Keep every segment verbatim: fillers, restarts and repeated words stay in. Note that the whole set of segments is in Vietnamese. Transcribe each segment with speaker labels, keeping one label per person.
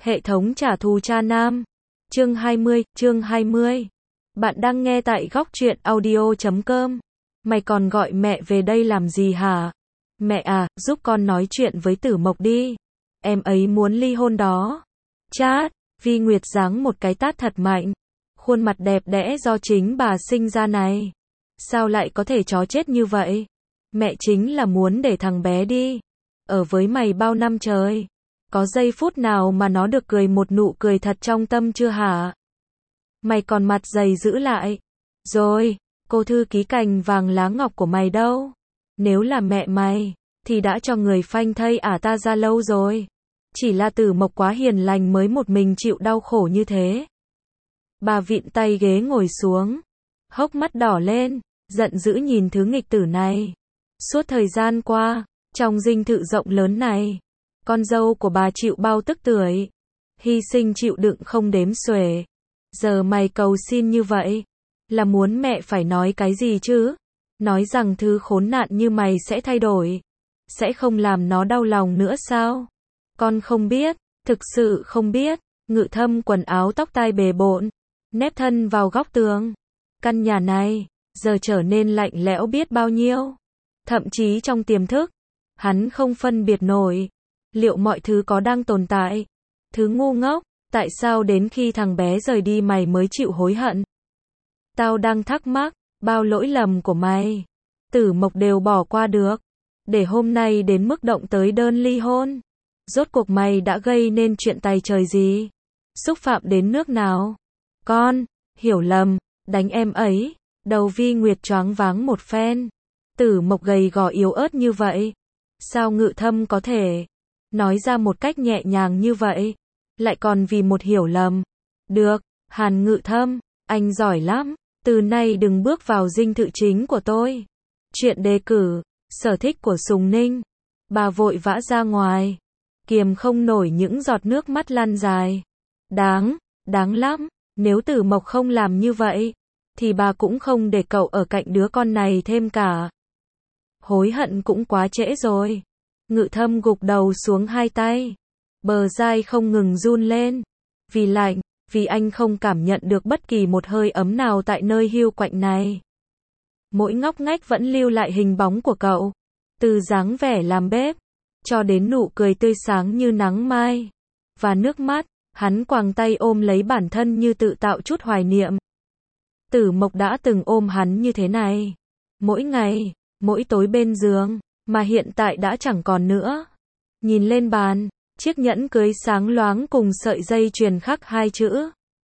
Speaker 1: Hệ thống trả thù cha nam. Chương hai mươi, chương hai mươi. Bạn đang nghe tại góc truyện audio chấm com. Mày còn gọi mẹ về đây làm gì hả? Mẹ à, giúp con nói chuyện với Tử Mộc đi. Em ấy muốn ly hôn đó. Chát, Vi Nguyệt giáng một cái tát thật mạnh. Khuôn mặt đẹp đẽ do chính bà sinh ra này. Sao lại có thể chó chết như vậy? Mẹ chính là muốn để thằng bé đi. Ở với mày bao năm trời. Có giây phút nào mà nó được cười một nụ cười thật trong tâm chưa hả? Mày còn mặt dày giữ lại. Rồi, cô thư ký cành vàng lá ngọc của mày đâu? Nếu là mẹ mày, thì đã cho người phanh thây ả ta ra lâu rồi. Chỉ là Tử Mộc quá hiền lành mới một mình chịu đau khổ như thế. Bà vịn tay ghế ngồi xuống, hốc mắt đỏ lên, giận dữ nhìn thứ nghịch tử này. Suốt thời gian qua, trong dinh thự rộng lớn này, con dâu của bà chịu bao tức tưởi, hy sinh chịu đựng không đếm xuể. Giờ mày cầu xin như vậy, là muốn mẹ phải nói cái gì chứ? Nói rằng thứ khốn nạn như mày sẽ thay đổi, sẽ không làm nó đau lòng nữa sao? Con không biết, thực sự không biết. Ngự Thâm quần áo tóc tai bề bộn, nép thân vào góc tường. Căn nhà này, giờ trở nên lạnh lẽo biết bao nhiêu. Thậm chí trong tiềm thức, hắn không phân biệt nổi. Liệu mọi thứ có đang tồn tại? Thứ ngu ngốc, tại sao đến khi thằng bé rời đi mày mới chịu hối hận? Tao đang thắc mắc, bao lỗi lầm của mày, Tử Mộc đều bỏ qua được. Để hôm nay đến mức động tới đơn ly hôn. Rốt cuộc mày đã gây nên chuyện tày trời gì? Xúc phạm đến nước nào? Con, hiểu lầm, đánh em ấy. Đầu Vi Nguyệt choáng váng một phen. Tử Mộc gầy gò yếu ớt như vậy. Sao Ngự Thâm có thể nói ra một cách nhẹ nhàng như vậy? Lại còn vì một hiểu lầm. Được, Hàn Ngự Thâm, anh giỏi lắm. Từ nay đừng bước vào dinh thự chính của tôi. Chuyện đề cử, sở thích của Sùng Ninh. Bà vội vã ra ngoài, kiềm không nổi những giọt nước mắt lăn dài. Đáng, đáng lắm. Nếu Tử Mộc không làm như vậy, thì bà cũng không để cậu ở cạnh đứa con này thêm cả. Hối hận cũng quá trễ rồi. Ngự Thâm gục đầu xuống hai tay. Bờ dai không ngừng run lên. Vì lạnh, vì anh không cảm nhận được bất kỳ một hơi ấm nào tại nơi hiu quạnh này. Mỗi ngóc ngách vẫn lưu lại hình bóng của cậu. Từ dáng vẻ làm bếp, cho đến nụ cười tươi sáng như nắng mai. Và nước mắt, hắn quàng tay ôm lấy bản thân như tự tạo chút hoài niệm. Tử Mộc đã từng ôm hắn như thế này. Mỗi ngày, mỗi tối bên giường, mà hiện tại đã chẳng còn nữa. Nhìn lên bàn, chiếc nhẫn cưới sáng loáng cùng sợi dây chuyền khắc hai chữ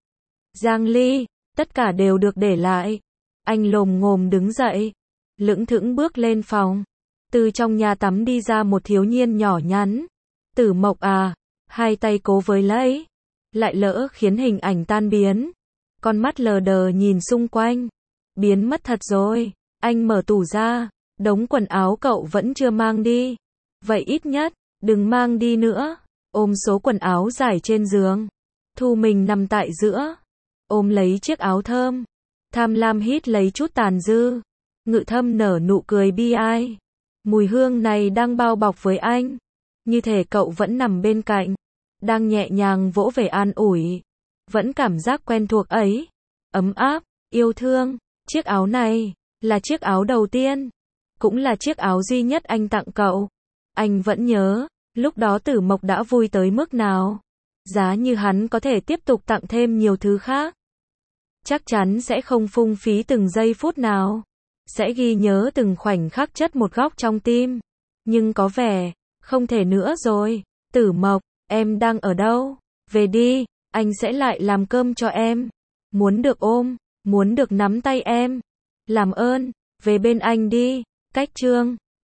Speaker 1: Giang Ly, tất cả đều được để lại. Anh lồm ngồm đứng dậy, lững thững bước lên phòng. Từ trong nhà tắm đi ra một thiếu niên nhỏ nhắn. Tử Mộc à, hai tay cố với lấy, lại lỡ khiến hình ảnh tan biến. Con mắt lờ đờ nhìn xung quanh, biến mất thật rồi. Anh mở tủ ra, đống quần áo cậu vẫn chưa mang đi. Vậy ít nhất, đừng mang đi nữa. Ôm số quần áo dài trên giường, thu mình nằm tại giữa, ôm lấy chiếc áo thơm, tham lam hít lấy chút tàn dư. Ngự Thâm nở nụ cười bi ai. Mùi hương này đang bao bọc với anh, như thể cậu vẫn nằm bên cạnh, đang nhẹ nhàng vỗ về an ủi. Vẫn cảm giác quen thuộc ấy, ấm áp, yêu thương. Chiếc áo này là chiếc áo đầu tiên, cũng là chiếc áo duy nhất anh tặng cậu. Anh vẫn nhớ, lúc đó Tử Mộc đã vui tới mức nào. Giá như hắn có thể tiếp tục tặng thêm nhiều thứ khác, chắc chắn sẽ không phung phí từng giây phút nào, sẽ ghi nhớ từng khoảnh khắc chất một góc trong tim. Nhưng có vẻ, không thể nữa rồi. Tử Mộc, em đang ở đâu? Về đi, anh sẽ lại làm cơm cho em. Muốn được ôm, muốn được nắm tay em. Làm ơn, về bên anh đi. Cách chương